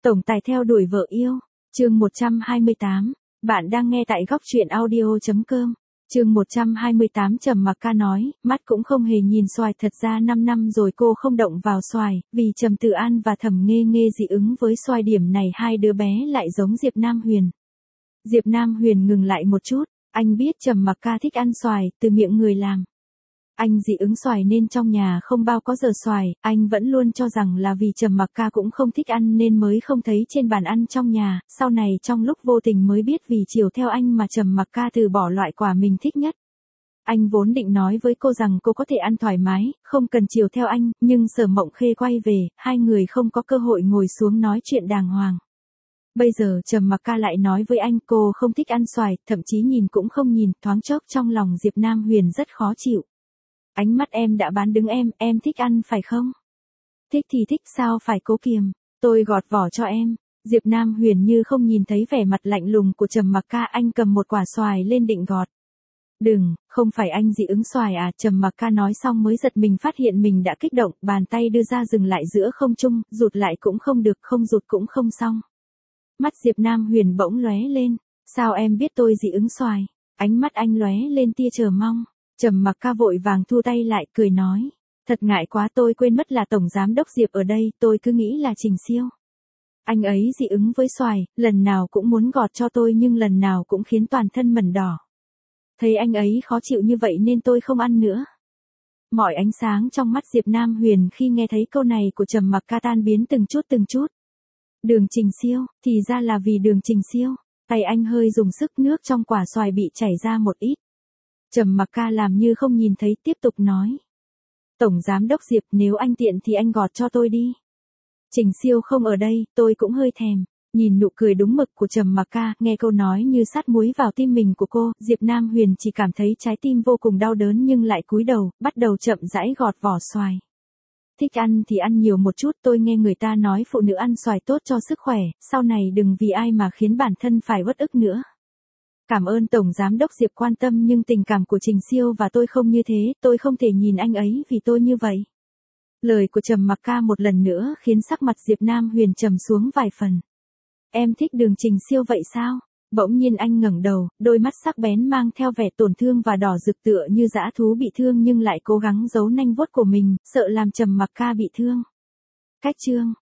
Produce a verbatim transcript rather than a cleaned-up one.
Tổng tài theo đuổi vợ yêu, chương một trăm hai mươi tám, bạn đang nghe tại góc truyện audio.com. Chương một trăm hai mươi tám Trầm Mặc Ca nói, mắt cũng không hề nhìn xoài, thật ra năm năm rồi cô không động vào xoài, vì Trầm Tử An và Thẩm Nghê Nghê dị ứng với xoài, điểm này hai đứa bé lại giống Diệp Nam Huyền. Diệp Nam Huyền ngừng lại một chút, anh biết Trầm Mặc Ca thích ăn xoài, từ miệng người làm. Anh dị ứng xoài nên trong nhà không bao có giờ xoài, anh vẫn luôn cho rằng là vì Trầm Mặc Ca cũng không thích ăn nên mới không thấy trên bàn ăn trong nhà, sau này trong lúc vô tình mới biết vì chiều theo anh mà Trầm Mặc Ca từ bỏ loại quả mình thích nhất. Anh vốn định nói với cô rằng cô có thể ăn thoải mái, không cần chiều theo anh, nhưng Sở Mộng Khê quay về, hai người không có cơ hội ngồi xuống nói chuyện đàng hoàng. Bây giờ Trầm Mặc Ca lại nói với anh cô không thích ăn xoài, thậm chí nhìn cũng không nhìn, thoáng chốc trong lòng Diệp Nam Huyền rất khó chịu. Ánh mắt em đã bán đứng em, em thích ăn phải không? Thích thì thích, sao phải cố kiềm, tôi gọt vỏ cho em. Diệp Nam Huyền như không nhìn thấy vẻ mặt lạnh lùng của Trầm Mặc Ca, anh cầm một quả xoài lên định gọt. Đừng, không phải anh dị ứng xoài à? Trầm Mặc Ca nói xong mới giật mình phát hiện mình đã kích động, bàn tay đưa ra dừng lại giữa không trung, rụt lại cũng không được, không rụt cũng không xong. Mắt Diệp Nam Huyền bỗng lóe lên, sao em biết tôi dị ứng xoài? Ánh mắt anh lóe lên tia chờ mong. Trầm Mặc Ca vội vàng thu tay lại, cười nói, thật ngại quá, tôi quên mất là tổng giám đốc Diệp ở đây, tôi cứ nghĩ là Trình Siêu. Anh ấy dị ứng với xoài, lần nào cũng muốn gọt cho tôi nhưng lần nào cũng khiến toàn thân mẩn đỏ. Thấy anh ấy khó chịu như vậy nên tôi không ăn nữa. Mọi ánh sáng trong mắt Diệp Nam Huyền khi nghe thấy câu này của Trầm Mặc Ca tan biến từng chút từng chút. Đường Trình Siêu, thì ra là vì Đường Trình Siêu. Tay anh hơi dùng sức, nước trong quả xoài bị chảy ra một ít. Trầm Mặc Ca làm như không nhìn thấy, tiếp tục nói. Tổng giám đốc Diệp, nếu anh tiện thì anh gọt cho tôi đi. Trình Siêu không ở đây, tôi cũng hơi thèm. Nhìn nụ cười đúng mực của Trầm Mặc Ca, nghe câu nói như sát muối vào tim mình của cô, Diệp Nam Huyền chỉ cảm thấy trái tim vô cùng đau đớn nhưng lại cúi đầu, bắt đầu chậm rãi gọt vỏ xoài. Thích ăn thì ăn nhiều một chút, tôi nghe người ta nói phụ nữ ăn xoài tốt cho sức khỏe, sau này đừng vì ai mà khiến bản thân phải uất ức nữa. Cảm ơn Tổng Giám đốc Diệp quan tâm nhưng tình cảm của Trình Siêu và tôi không như thế, tôi không thể nhìn anh ấy vì tôi như vậy. Lời của Trầm Mặc Ca một lần nữa khiến sắc mặt Diệp Nam Huyền trầm xuống vài phần. Em thích Đường Trình Siêu vậy sao? Bỗng nhiên anh ngẩng đầu, đôi mắt sắc bén mang theo vẻ tổn thương và đỏ rực tựa như dã thú bị thương nhưng lại cố gắng giấu nanh vuốt của mình, sợ làm Trầm Mặc Ca bị thương. Cách chương